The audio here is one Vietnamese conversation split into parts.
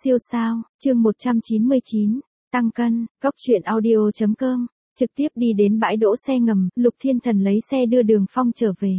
Siêu sao, chương 199, tăng cân, Cóc truyện audio.com, trực tiếp đi đến bãi đỗ xe ngầm, Lục Thiên Thần lấy xe đưa Đường Phong trở về.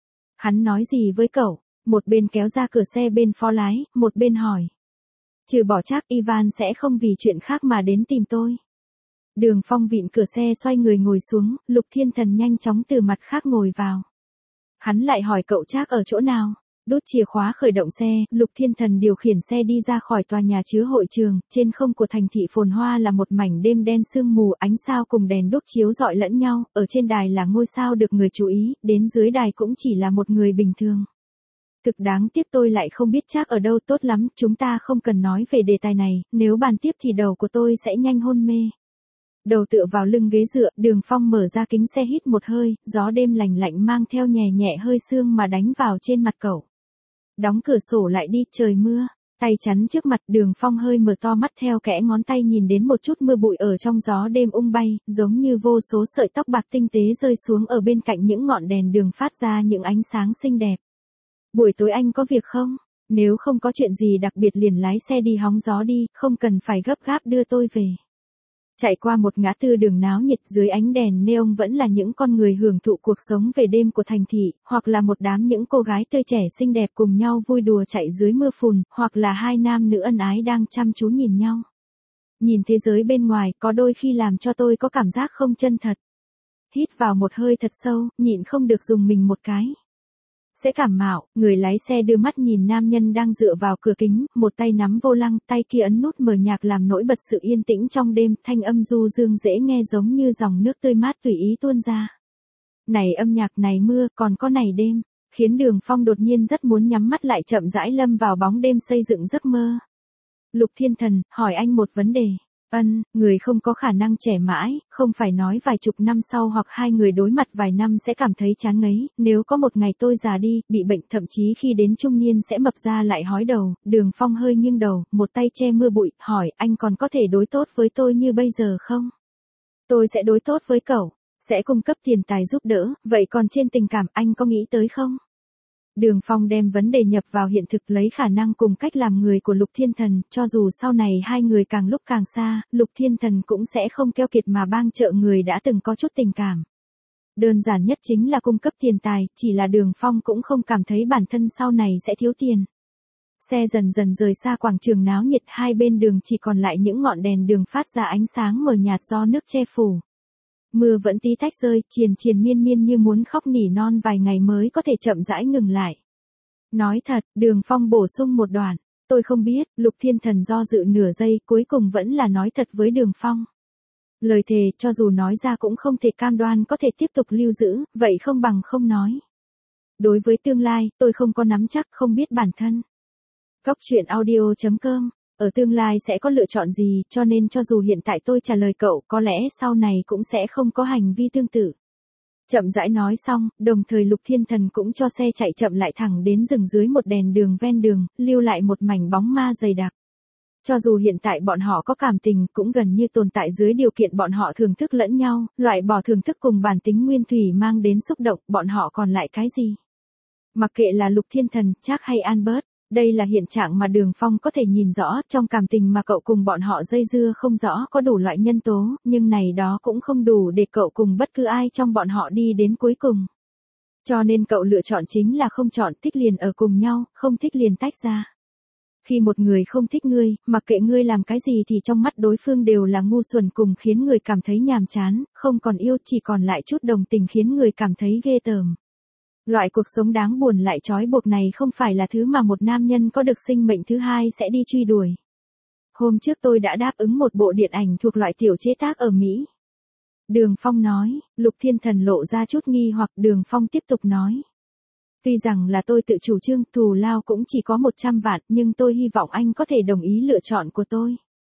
Hắn nói gì với cậu? Một bên kéo ra cửa xe bên phó lái, một bên hỏi. Trừ bỏ chắc Ivan sẽ không vì chuyện khác mà đến tìm tôi. Đường Phong vịn cửa xe xoay người ngồi xuống, Lục Thiên Thần nhanh chóng từ mặt khác ngồi vào. Hắn lại hỏi cậu chắc ở chỗ nào? Đút chìa khóa khởi động xe, Lục Thiên Thần điều khiển xe đi ra khỏi tòa nhà chứa hội trường, trên không của thành thị phồn hoa là một mảnh đêm đen sương mù, ánh sao cùng đèn đuốc chiếu rọi lẫn nhau, ở trên đài là ngôi sao được người chú ý, đến dưới đài cũng chỉ là một người bình thường. Thực đáng tiếc tôi lại không biết chắc ở đâu. Tốt lắm, chúng ta không cần nói về đề tài này, nếu bàn tiếp thì đầu của tôi sẽ nhanh hôn mê. Đầu tựa vào lưng ghế dựa, Đường Phong mở ra kính xe hít một hơi, gió đêm lành lạnh mang theo nhẹ nhẹ hơi sương mà đánh vào trên mặt cậu. Đóng cửa sổ lại đi, trời mưa, tay chắn trước mặt, Đường Phong hơi mở to mắt theo kẽ ngón tay nhìn đến một chút mưa bụi ở trong gió đêm bay, giống như vô số sợi tóc bạc tinh tế rơi xuống ở bên cạnh những ngọn đèn đường phát ra những ánh sáng xinh đẹp. Buổi tối anh có việc không? Nếu không có chuyện gì đặc biệt liền lái xe đi hóng gió đi, không cần phải gấp gáp đưa tôi về. Chạy qua một ngã tư đường náo nhiệt, dưới ánh đèn neon vẫn là những con người hưởng thụ cuộc sống về đêm của thành thị, hoặc là một đám những cô gái tươi trẻ xinh đẹp cùng nhau vui đùa chạy dưới mưa phùn, hoặc là hai nam nữ ân ái đang chăm chú nhìn nhau. Nhìn thế giới bên ngoài có đôi khi làm cho tôi có cảm giác không chân thật. Hít vào một hơi thật sâu, nhịn không được dùng mình một cái. Sẽ cảm mạo, người lái xe đưa mắt nhìn nam nhân đang dựa vào cửa kính, một tay nắm vô lăng, tay kia ấn nút mở nhạc làm nổi bật sự yên tĩnh trong đêm, thanh âm du dương dễ nghe giống như dòng nước tươi mát tùy ý tuôn ra. Này âm nhạc, này mưa, còn có này đêm, khiến Đường Phong đột nhiên rất muốn nhắm mắt lại chậm rãi lâm vào bóng đêm xây dựng giấc mơ. Lục Thiên Thần, hỏi anh một vấn đề. Người không có khả năng trẻ mãi, không phải nói vài chục năm sau hoặc hai người đối mặt vài năm sẽ cảm thấy chán ngấy, nếu có một ngày tôi già đi, bị bệnh thậm chí khi đến trung niên sẽ mập ra lại hói đầu. Đường Phong hơi nghiêng đầu, một tay che mưa bụi, hỏi anh còn có thể đối tốt với tôi như bây giờ không? Tôi sẽ đối tốt với cậu, sẽ cung cấp tiền tài giúp đỡ, vậy còn trên tình cảm anh có nghĩ tới không? Đường Phong đem vấn đề nhập vào hiện thực, lấy khả năng cùng cách làm người của Lục Thiên Thần, cho dù sau này hai người càng lúc càng xa, Lục Thiên Thần cũng sẽ không keo kiệt mà bang trợ người đã từng có chút tình cảm. Đơn giản nhất chính là cung cấp tiền tài, chỉ là Đường Phong cũng không cảm thấy bản thân sau này sẽ thiếu tiền. Xe dần dần rời xa quảng trường náo nhiệt, hai bên đường chỉ còn lại những ngọn đèn đường phát ra ánh sáng mờ nhạt do nước che phủ. Mưa vẫn tí tách rơi, triền triền miên miên như muốn khóc nỉ non vài ngày mới có thể chậm rãi ngừng lại. Nói thật, Đường Phong bổ sung một đoạn, tôi không biết. Lục Thiên Thần do dự nửa giây, cuối cùng vẫn là nói thật với Đường Phong. Lời thề, cho dù nói ra cũng không thể cam đoan có thể tiếp tục lưu giữ, vậy không bằng không nói. Đối với tương lai, tôi không có nắm chắc, không biết bản thân. Cóc truyện audio.com, ở tương lai sẽ có lựa chọn gì, cho nên cho dù hiện tại tôi trả lời cậu, có lẽ sau này cũng sẽ không có hành vi tương tự. Chậm rãi nói xong, đồng thời Lục Thiên Thần cũng cho xe chạy chậm lại thẳng đến dừng dưới một đèn đường ven đường, lưu lại một mảnh bóng ma dày đặc. Cho dù hiện tại bọn họ có cảm tình, cũng gần như tồn tại dưới điều kiện bọn họ thưởng thức lẫn nhau, loại bỏ thưởng thức cùng bản tính nguyên thủy mang đến xúc động, bọn họ còn lại cái gì? Mặc kệ là Lục Thiên Thần, Trác hay Albert, đây là hiện trạng mà Đường Phong có thể nhìn rõ, trong cảm tình mà cậu cùng bọn họ dây dưa không rõ có đủ loại nhân tố, nhưng này đó cũng không đủ để cậu cùng bất cứ ai trong bọn họ đi đến cuối cùng. Cho nên cậu lựa chọn chính là không chọn, thích liền ở cùng nhau, không thích liền tách ra. Khi một người không thích ngươi, mặc kệ ngươi làm cái gì thì trong mắt đối phương đều là ngu xuẩn cùng khiến người cảm thấy nhàm chán, không còn yêu, chỉ còn lại chút đồng tình khiến người cảm thấy ghê tởm. Loại cuộc sống đáng buồn lại trói buộc này không phải là thứ mà một nam nhân có được sinh mệnh thứ hai sẽ đi truy đuổi. Hôm trước tôi đã đáp ứng một bộ điện ảnh thuộc loại tiểu chế tác ở Mỹ. Đường Phong nói. Lục Thiên Thần lộ ra chút nghi hoặc. Đường Phong tiếp tục nói. Tuy rằng là tôi tự chủ trương, thù lao cũng chỉ có 100 vạn, nhưng tôi hy vọng anh có thể đồng ý lựa chọn của tôi.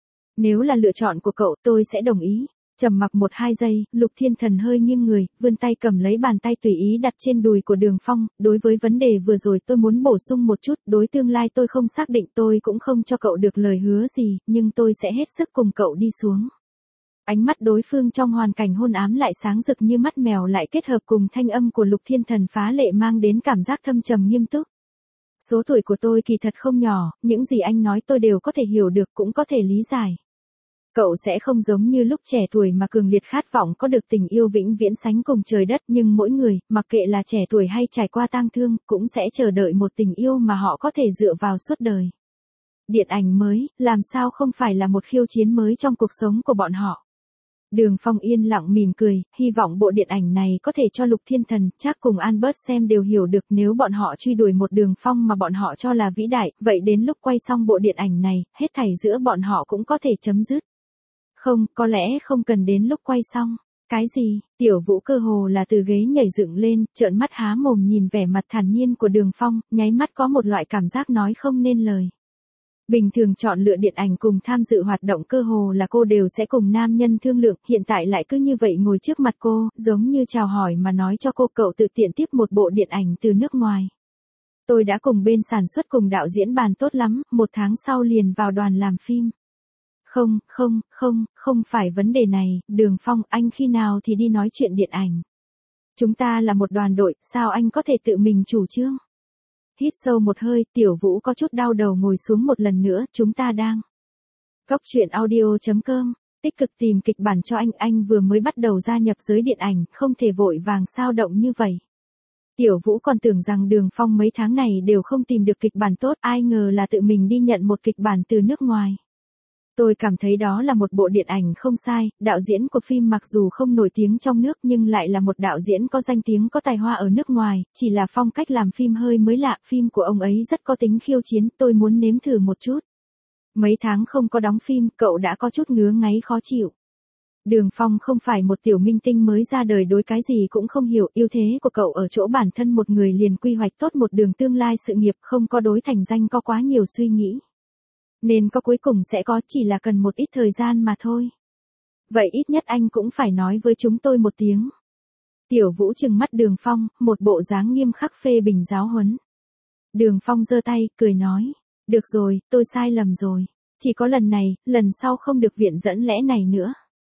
Nếu là lựa chọn của cậu, tôi sẽ đồng ý. Trầm mặc 1-2 giây, Lục Thiên Thần hơi nghiêng người, vươn tay cầm lấy bàn tay tùy ý đặt trên đùi của Đường Phong. Đối với vấn đề vừa rồi tôi muốn bổ sung một chút, đối tương lai tôi không xác định, tôi cũng không cho cậu được lời hứa gì, nhưng tôi sẽ hết sức cùng cậu đi xuống. Ánh mắt đối phương trong hoàn cảnh hôn ám lại sáng rực như mắt mèo, lại kết hợp cùng thanh âm của Lục Thiên Thần phá lệ mang đến cảm giác thâm trầm nghiêm túc. Số tuổi của tôi kỳ thật không nhỏ, những gì anh nói tôi đều có thể hiểu được cũng có thể lý giải. Cậu sẽ không giống như lúc trẻ tuổi mà cường liệt khát vọng có được tình yêu vĩnh viễn sánh cùng trời đất, nhưng mỗi người, mặc kệ là trẻ tuổi hay trải qua tang thương, cũng sẽ chờ đợi một tình yêu mà họ có thể dựa vào suốt đời. Điện ảnh mới, làm sao không phải là một khiêu chiến mới trong cuộc sống của bọn họ. Đường Phong yên lặng mỉm cười, hy vọng bộ điện ảnh này có thể cho Lục Thiên Thần, chắc cùng Albert xem đều hiểu được nếu bọn họ truy đuổi một Đường Phong mà bọn họ cho là vĩ đại, vậy đến lúc quay xong bộ điện ảnh này, hết thảy giữa bọn họ cũng có thể chấm dứt. Không, có lẽ không cần đến lúc quay xong. Cái gì? Tiểu Vũ cơ hồ là từ ghế nhảy dựng lên, trợn mắt há mồm nhìn vẻ mặt thản nhiên của Đường Phong, nháy mắt có một loại cảm giác nói không nên lời. Bình thường chọn lựa điện ảnh cùng tham dự hoạt động cơ hồ là cô đều sẽ cùng nam nhân thương lượng, hiện tại lại cứ như vậy ngồi trước mặt cô, giống như chào hỏi mà nói cho cô cậu tự tiện tiếp một bộ điện ảnh từ nước ngoài. Tôi đã cùng bên sản xuất cùng đạo diễn bàn tốt lắm, 1 tháng sau liền vào đoàn làm phim. Không phải vấn đề này, Đường Phong, anh khi nào thì đi nói chuyện điện ảnh. Chúng ta là một đoàn đội, sao anh có thể tự mình chủ trương? Hít sâu một hơi, Tiểu Vũ có chút đau đầu ngồi xuống một lần nữa, chúng ta đang. Góc truyện audio.com, tích cực tìm kịch bản cho anh vừa mới bắt đầu gia nhập giới điện ảnh, không thể vội vàng sao động như vậy. Tiểu Vũ còn tưởng rằng Đường Phong mấy tháng này đều không tìm được kịch bản tốt, ai ngờ là tự mình đi nhận một kịch bản từ nước ngoài. Tôi cảm thấy đó là một bộ điện ảnh không sai, đạo diễn của phim mặc dù không nổi tiếng trong nước nhưng lại là một đạo diễn có danh tiếng có tài hoa ở nước ngoài, chỉ là phong cách làm phim hơi mới lạ, phim của ông ấy rất có tính khiêu chiến, tôi muốn nếm thử một chút. Mấy tháng không có đóng phim, cậu đã có chút ngứa ngáy khó chịu. Đường Phong không phải một tiểu minh tinh mới ra đời đối cái gì cũng không hiểu, ưu thế của cậu ở chỗ bản thân một người liền quy hoạch tốt một đường tương lai sự nghiệp, không có đối thành danh có quá nhiều suy nghĩ. Nên có cuối cùng sẽ có, chỉ là cần một ít thời gian mà thôi. Vậy ít nhất anh cũng phải nói với chúng tôi một tiếng. Tiểu Vũ trừng mắt Đường Phong, một bộ dáng nghiêm khắc phê bình giáo huấn. Đường Phong giơ tay, cười nói. Được rồi, tôi sai lầm rồi. Chỉ có lần này, lần sau không được viện dẫn lẽ này nữa.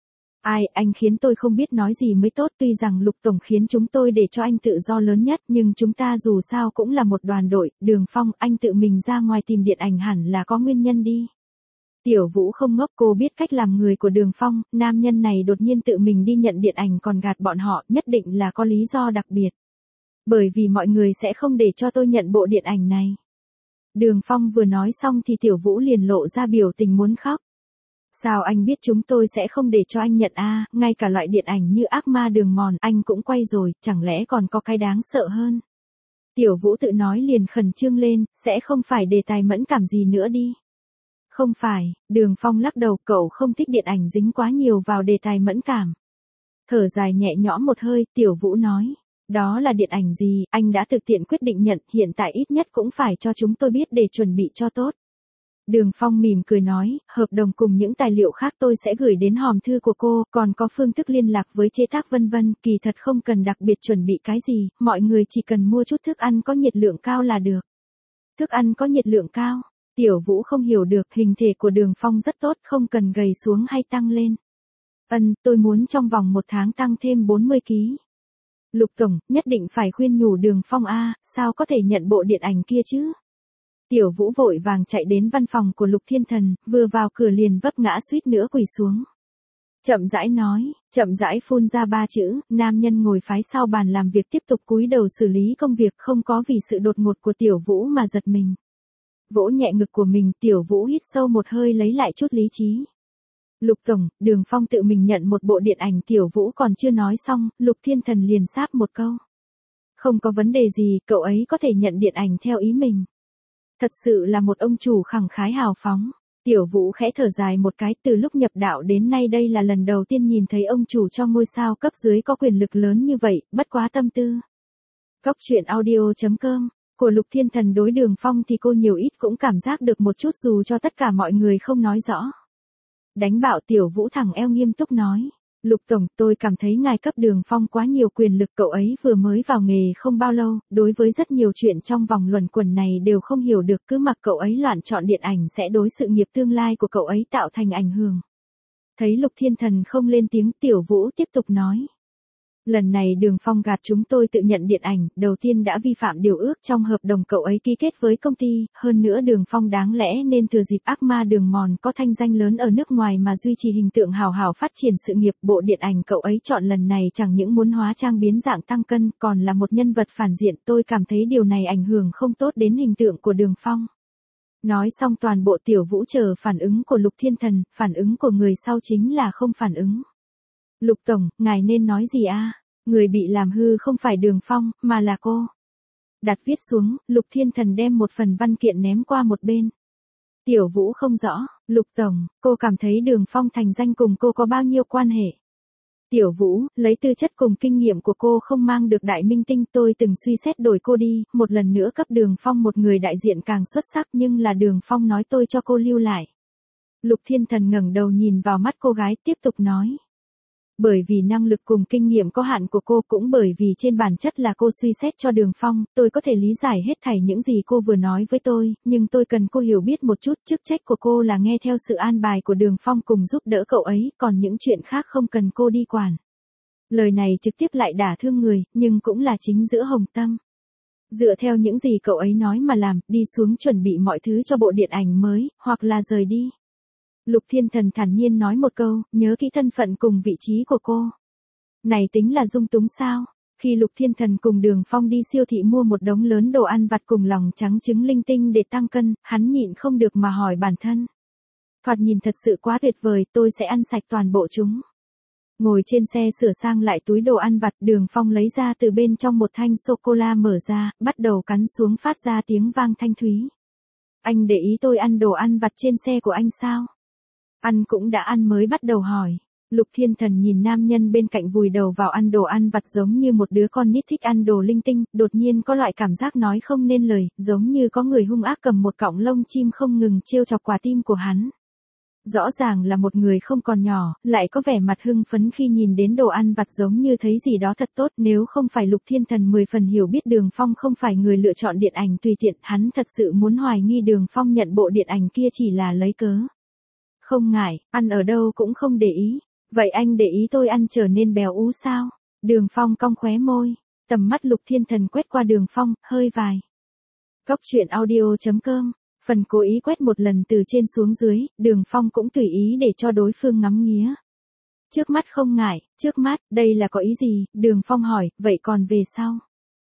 Ai, anh khiến tôi không biết nói gì mới tốt, tuy rằng Lục Tổng khiến chúng tôi để cho anh tự do lớn nhất, nhưng chúng ta dù sao cũng là một đoàn đội, Đường Phong, anh tự mình ra ngoài tìm điện ảnh hẳn là có nguyên nhân đi. Tiểu Vũ không ngốc, cô biết cách làm người của Đường Phong, nam nhân này đột nhiên tự mình đi nhận điện ảnh còn gạt bọn họ, nhất định là có lý do đặc biệt. Bởi vì mọi người sẽ không để cho tôi nhận bộ điện ảnh này. Đường Phong vừa nói xong thì Tiểu Vũ liền lộ ra biểu tình muốn khóc. Sao anh biết chúng tôi sẽ không để cho anh nhận a? Ngay cả loại điện ảnh như Ác Ma Đường Mòn anh cũng quay rồi, chẳng lẽ còn có cái đáng sợ hơn? Tiểu Vũ tự nói liền khẩn trương lên, sẽ không phải đề tài mẫn cảm gì nữa đi. Không phải, Đường Phong lắc đầu, cậu không thích điện ảnh dính quá nhiều vào đề tài mẫn cảm. Thở dài nhẹ nhõm một hơi, Tiểu Vũ nói. Đó là điện ảnh gì, anh đã thực tiện quyết định nhận, hiện tại ít nhất cũng phải cho chúng tôi biết để chuẩn bị cho tốt. Đường Phong mỉm cười nói, hợp đồng cùng những tài liệu khác tôi sẽ gửi đến hòm thư của cô, còn có phương thức liên lạc với chế tác vân vân, kỳ thật không cần đặc biệt chuẩn bị cái gì, mọi người chỉ cần mua chút thức ăn có nhiệt lượng cao là được. Thức ăn có nhiệt lượng cao, Tiểu Vũ không hiểu được, hình thể của Đường Phong rất tốt, không cần gầy xuống hay tăng lên. Tôi muốn trong vòng 1 tháng tăng thêm 40 kg. Lục Tổng, nhất định phải khuyên nhủ Đường Phong a, sao có thể nhận bộ điện ảnh kia chứ? Tiểu Vũ vội vàng chạy đến văn phòng của Lục Thiên Thần, vừa vào cửa liền vấp ngã suýt nữa quỳ xuống. Chậm rãi nói, chậm rãi phun ra 3 chữ, nam nhân ngồi phái sau bàn làm việc tiếp tục cúi đầu xử lý công việc, không có vì sự đột ngột của Tiểu Vũ mà giật mình. Vỗ nhẹ ngực của mình, Tiểu Vũ hít sâu một hơi lấy lại chút lý trí. Lục Tổng, Đường Phong tự mình nhận một bộ điện ảnh, Tiểu Vũ còn chưa nói xong, Lục Thiên Thần liền sáp một câu. Không có vấn đề gì, cậu ấy có thể nhận điện ảnh theo ý mình. Thật sự là một ông chủ khẳng khái hào phóng. Tiểu Vũ khẽ thở dài một cái, từ lúc nhập đạo đến nay đây là lần đầu tiên nhìn thấy ông chủ cho ngôi sao cấp dưới có quyền lực lớn như vậy, bất quá tâm tư. Góc truyện audio.com, của Lục Thiên Thần đối Đường Phong thì cô nhiều ít cũng cảm giác được một chút dù cho tất cả mọi người không nói rõ. Đánh bạo, Tiểu Vũ thẳng eo nghiêm túc nói. Lục Tổng, tôi cảm thấy ngài cấp Đường Phong quá nhiều quyền lực, cậu ấy vừa mới vào nghề không bao lâu, đối với rất nhiều chuyện trong vòng luẩn quẩn này đều không hiểu được, cứ mặc cậu ấy loạn chọn điện ảnh sẽ đối sự nghiệp tương lai của cậu ấy tạo thành ảnh hưởng. Thấy Lục Thiên Thần không lên tiếng, Tiểu Vũ tiếp tục nói. Lần này Đường Phong gạt chúng tôi tự nhận điện ảnh, đầu tiên đã vi phạm điều ước trong hợp đồng cậu ấy ký kết với công ty, hơn nữa Đường Phong đáng lẽ nên thừa dịp ác ma Đường Mòn có thanh danh lớn ở nước ngoài mà duy trì hình tượng hào hào phát triển sự nghiệp. Bộ điện ảnh cậu ấy chọn lần này chẳng những muốn hóa trang biến dạng tăng cân, còn là một nhân vật phản diện, tôi cảm thấy điều này ảnh hưởng không tốt đến hình tượng của Đường Phong. Nói xong toàn bộ Tiểu Vũ chờ phản ứng của Lục Thiên Thần, phản ứng của người sau chính là không phản ứng. Lục Tổng, ngài nên nói gì a? Người bị làm hư không phải Đường Phong, mà là cô. Đặt viết xuống, Lục Thiên Thần đem một phần văn kiện ném qua một bên. Tiểu Vũ không rõ, Lục Tổng, cô cảm thấy Đường Phong thành danh cùng cô có bao nhiêu quan hệ? Tiểu Vũ, lấy tư chất cùng kinh nghiệm của cô không mang được đại minh tinh, tôi từng suy xét đổi cô đi, một lần nữa cấp Đường Phong một người đại diện càng xuất sắc, nhưng là Đường Phong nói tôi cho cô lưu lại. Lục Thiên Thần ngẩng đầu nhìn vào mắt cô gái, tiếp tục nói. Bởi vì năng lực cùng kinh nghiệm có hạn của cô, cũng bởi vì trên bản chất là cô suy xét cho Đường Phong, tôi có thể lý giải hết thảy những gì cô vừa nói với tôi, nhưng tôi cần cô hiểu biết một chút, chức trách của cô là nghe theo sự an bài của Đường Phong cùng giúp đỡ cậu ấy, còn những chuyện khác không cần cô đi quản. Lời này trực tiếp lại đả thương người, nhưng cũng là chính giữa hồng tâm. Dựa theo những gì cậu ấy nói mà làm, đi xuống chuẩn bị mọi thứ cho bộ điện ảnh mới, hoặc là rời đi. Lục Thiên Thần thản nhiên nói một câu, nhớ kỹ thân phận cùng vị trí của cô. Này tính là dung túng sao? Khi Lục Thiên Thần cùng Đường Phong đi siêu thị mua một đống lớn đồ ăn vặt cùng lòng trắng trứng linh tinh để tăng cân, hắn nhịn không được mà hỏi bản thân. Thoạt nhìn thật sự quá tuyệt vời, tôi sẽ ăn sạch toàn bộ chúng. Ngồi trên xe sửa sang lại túi đồ ăn vặt, Đường Phong lấy ra từ bên trong một thanh sô-cô-la mở ra, bắt đầu cắn xuống phát ra tiếng vang thanh thúy. Anh để ý tôi ăn đồ ăn vặt trên xe của anh sao? Ăn cũng đã ăn mới bắt đầu hỏi. Lục Thiên Thần nhìn nam nhân bên cạnh vùi đầu vào ăn đồ ăn vặt giống như một đứa con nít thích ăn đồ linh tinh, đột nhiên có loại cảm giác nói không nên lời, giống như có người hung ác cầm một cọng lông chim không ngừng trêu chọc quả tim của hắn. Rõ ràng là một người không còn nhỏ, lại có vẻ mặt hưng phấn khi nhìn đến đồ ăn vặt giống như thấy gì đó thật tốt, nếu không phải Lục Thiên Thần 10 phần hiểu biết Đường Phong không phải người lựa chọn điện ảnh tùy tiện, hắn thật sự muốn hoài nghi Đường Phong nhận bộ điện ảnh kia chỉ là lấy cớ. Không ngại, ăn ở đâu cũng không để ý. Vậy anh để ý tôi ăn trở nên béo ú sao? Đường Phong cong khóe môi. Tầm mắt Lục Thiên Thần quét qua Đường Phong, hơi vài. Góc truyện audio.com. Phần cố ý quét một lần từ trên xuống dưới, Đường Phong cũng tùy ý để cho đối phương ngắm nghía. Trước mắt không ngại, trước mắt, đây là có ý gì? Đường Phong hỏi, vậy còn về sau?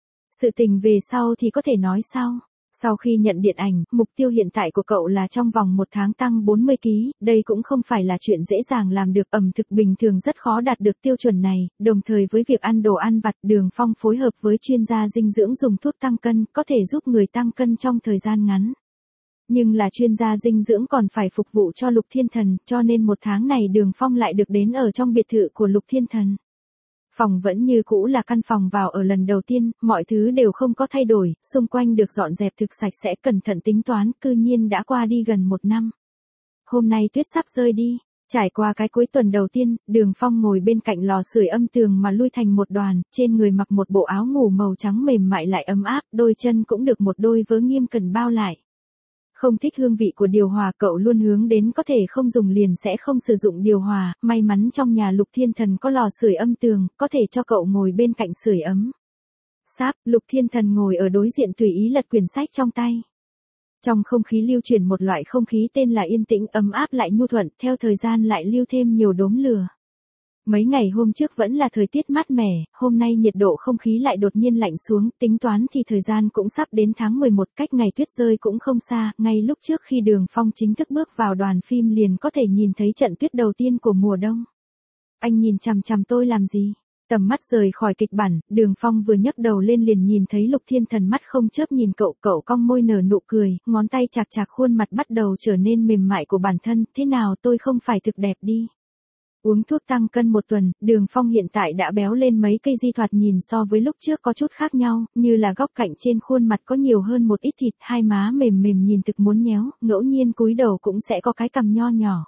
Sự tình về sau thì có thể nói sau. Sau khi nhận điện ảnh, mục tiêu hiện tại của cậu là trong vòng 1 tháng tăng 40 kg, đây cũng không phải là chuyện dễ dàng làm được, ẩm thực bình thường rất khó đạt được tiêu chuẩn này, đồng thời với việc ăn đồ ăn vặt, Đường Phong phối hợp với chuyên gia dinh dưỡng dùng thuốc tăng cân, có thể giúp người tăng cân trong thời gian ngắn. Nhưng là chuyên gia dinh dưỡng còn phải phục vụ cho Lục Thiên Thần, cho nên 1 tháng này Đường Phong lại được đến ở trong biệt thự của Lục Thiên Thần. Phòng vẫn như cũ là căn phòng vào ở lần đầu tiên, mọi thứ đều không có thay đổi, xung quanh được dọn dẹp thực sạch sẽ cẩn thận tính toán, cư nhiên đã qua đi gần 1 năm. Hôm nay tuyết sắp rơi đi, trải qua cái cuối tuần đầu tiên, Đường Phong ngồi bên cạnh lò sưởi âm tường mà lui thành một đoàn, trên người mặc một bộ áo ngủ màu trắng mềm mại lại ấm áp, đôi chân cũng được một đôi vớ nghiêm cẩn bao lại. Không thích hương vị của điều hòa, cậu luôn hướng đến có thể không dùng liền sẽ không sử dụng điều hòa, may mắn trong nhà Lục Thiên Thần có lò sưởi âm tường, có thể cho cậu ngồi bên cạnh sưởi ấm. Sáp, Lục Thiên Thần ngồi ở đối diện tùy ý lật quyển sách trong tay. Trong không khí lưu chuyển một loại không khí tên là yên tĩnh, ấm áp lại nhu thuận, theo thời gian lại lưu thêm nhiều đốm lửa. Mấy ngày hôm trước vẫn là thời tiết mát mẻ, hôm nay nhiệt độ không khí lại đột nhiên lạnh xuống, tính toán thì thời gian cũng sắp đến tháng 11, cách ngày tuyết rơi cũng không xa, ngay lúc trước khi Đường Phong chính thức bước vào đoàn phim liền có thể nhìn thấy trận tuyết đầu tiên của mùa đông. Anh nhìn chằm chằm tôi làm gì? Tầm mắt rời khỏi kịch bản, Đường Phong vừa nhấc đầu lên liền nhìn thấy Lục Thiên Thần mắt không chớp nhìn cậu, cậu cong môi nở nụ cười, ngón tay chạc chạc khuôn mặt bắt đầu trở nên mềm mại của bản thân, thế nào tôi không phải thực đẹp đi. Uống thuốc tăng cân 1 tuần, Đường Phong hiện tại đã béo lên mấy cây di, thoạt nhìn so với lúc trước có chút khác nhau, như là góc cạnh trên khuôn mặt có nhiều hơn một ít thịt, hai má mềm mềm nhìn thực muốn nhéo, ngẫu nhiên cúi đầu cũng sẽ có cái cằm nho nhỏ.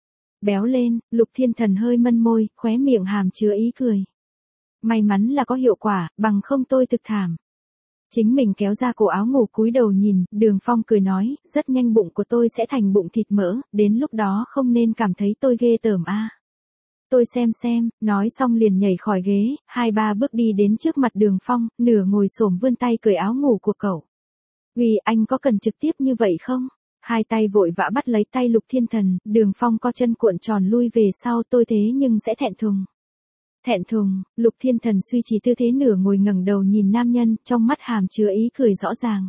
Béo lên, Lục Thiên Thần hơi mân môi, khóe miệng hàm chứa ý cười. May mắn là có hiệu quả, bằng không tôi thực thảm. Chính mình kéo ra cổ áo ngủ cúi đầu nhìn, Đường Phong cười nói, rất nhanh bụng của tôi sẽ thành bụng thịt mỡ, đến lúc đó không nên cảm thấy tôi ghê tởm a. Tôi xem, nói xong liền nhảy khỏi ghế, 2-3 bước đi đến trước mặt Đường Phong, nửa ngồi xổm vươn tay cởi áo ngủ của cậu. Vì anh có cần trực tiếp như vậy không? Hai tay vội vã bắt lấy tay Lục Thiên Thần, Đường Phong co chân cuộn tròn lui về sau, tôi thế nhưng sẽ thẹn thùng. Thẹn thùng, Lục Thiên Thần suy trì tư thế nửa ngồi ngẩng đầu nhìn nam nhân, trong mắt hàm chứa ý cười rõ ràng.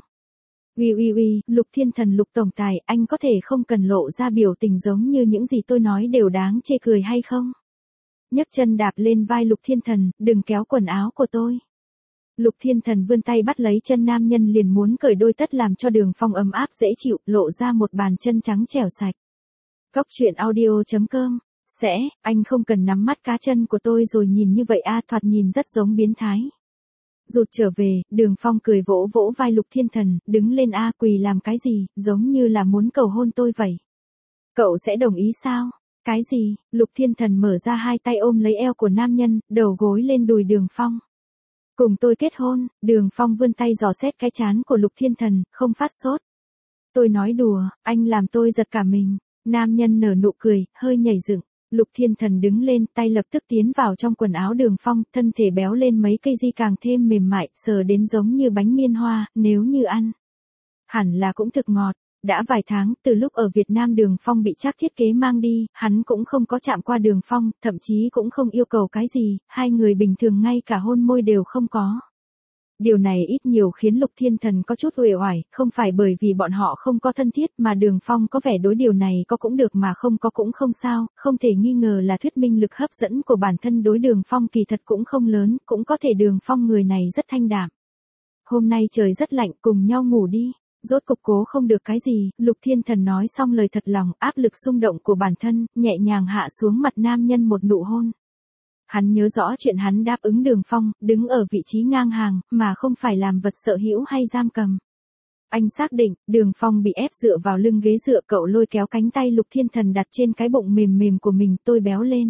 Uy, Lục Thiên Thần Lục tổng tài, anh có thể không cần lộ ra biểu tình giống như những gì tôi nói đều đáng chê cười hay không? Nhấc chân đạp lên vai Lục Thiên Thần, đừng kéo quần áo của tôi. Lục Thiên Thần vươn tay bắt lấy chân nam nhân liền muốn cởi đôi tất làm cho Đường Phong ấm áp dễ chịu, lộ ra một bàn chân trắng trẻo sạch. Cóc truyện audio.com. Anh không cần nắm mắt cá chân của tôi rồi nhìn như vậy thoạt nhìn rất giống biến thái. Rụt trở về, Đường Phong cười vỗ vỗ vai Lục Thiên Thần, đứng lên quỳ làm cái gì, giống như là muốn cầu hôn tôi vậy. Cậu sẽ đồng ý sao? Cái gì? Lục Thiên Thần mở ra hai tay ôm lấy eo của nam nhân, đầu gối lên đùi Đường Phong. Cùng tôi kết hôn, Đường Phong vươn tay dò xét cái trán của Lục Thiên Thần, không phát sốt. Tôi nói đùa, anh làm tôi giật cả mình. Nam nhân nở nụ cười, hơi nhảy dựng. Lục Thiên Thần đứng lên, tay lập tức tiến vào trong quần áo Đường Phong, thân thể béo lên mấy cây di càng thêm mềm mại, sờ đến giống như bánh miên hoa, nếu như ăn. Hẳn là cũng thực ngọt. Đã vài tháng, từ lúc ở Việt Nam Đường Phong bị Trác thiết kế mang đi, hắn cũng không có chạm qua Đường Phong, thậm chí cũng không yêu cầu cái gì, hai người bình thường ngay cả hôn môi đều không có. Điều này ít nhiều khiến Lục Thiên Thần có chút uể oải, không phải bởi vì bọn họ không có thân thiết mà Đường Phong có vẻ đối điều này có cũng được mà không có cũng không sao, không thể nghi ngờ là thuyết minh lực hấp dẫn của bản thân đối Đường Phong kỳ thật cũng không lớn, cũng có thể Đường Phong người này rất thanh đạm. Hôm nay trời rất lạnh, cùng nhau ngủ đi. Rốt cục cố không được cái gì, Lục Thiên Thần nói xong lời thật lòng, áp lực xung động của bản thân, nhẹ nhàng hạ xuống mặt nam nhân một nụ hôn. Hắn nhớ rõ chuyện hắn đáp ứng Đường Phong, đứng ở vị trí ngang hàng, mà không phải làm vật sở hữu hay giam cầm. Anh xác định, Đường Phong bị ép dựa vào lưng ghế dựa, cậu lôi kéo cánh tay Lục Thiên Thần đặt trên cái bụng mềm mềm của mình, tôi béo lên.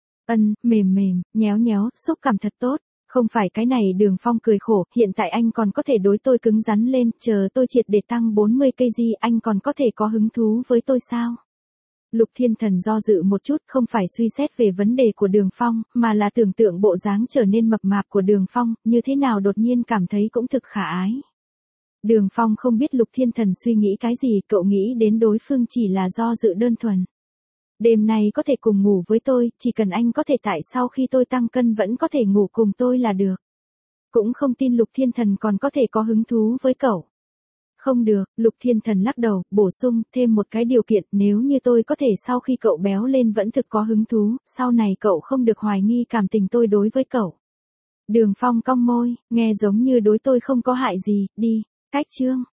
Mềm, nhéo, xúc cảm thật tốt. Không phải cái này, Đường Phong cười khổ, hiện tại anh còn có thể đối tôi cứng rắn lên, chờ tôi triệt để tăng 40 kg anh còn có thể có hứng thú với tôi sao? Lục Thiên Thần do dự một chút, không phải suy xét về vấn đề của Đường Phong, mà là tưởng tượng bộ dáng trở nên mập mạp của Đường Phong, như thế nào đột nhiên cảm thấy cũng thực khả ái. Đường Phong không biết Lục Thiên Thần suy nghĩ cái gì, cậu nghĩ đến đối phương chỉ là do dự đơn thuần. Đêm nay có thể cùng ngủ với tôi, chỉ cần anh có thể tại sau khi tôi tăng cân vẫn có thể ngủ cùng tôi là được. Cũng không tin Lục Thiên Thần còn có thể có hứng thú với cậu. Không được, Lục Thiên Thần lắc đầu, bổ sung thêm một cái điều kiện, nếu như tôi có thể sau khi cậu béo lên vẫn thực có hứng thú, sau này cậu không được hoài nghi cảm tình tôi đối với cậu. Đường Phong cong môi, nghe giống như đối tôi không có hại gì, đi, cách chương.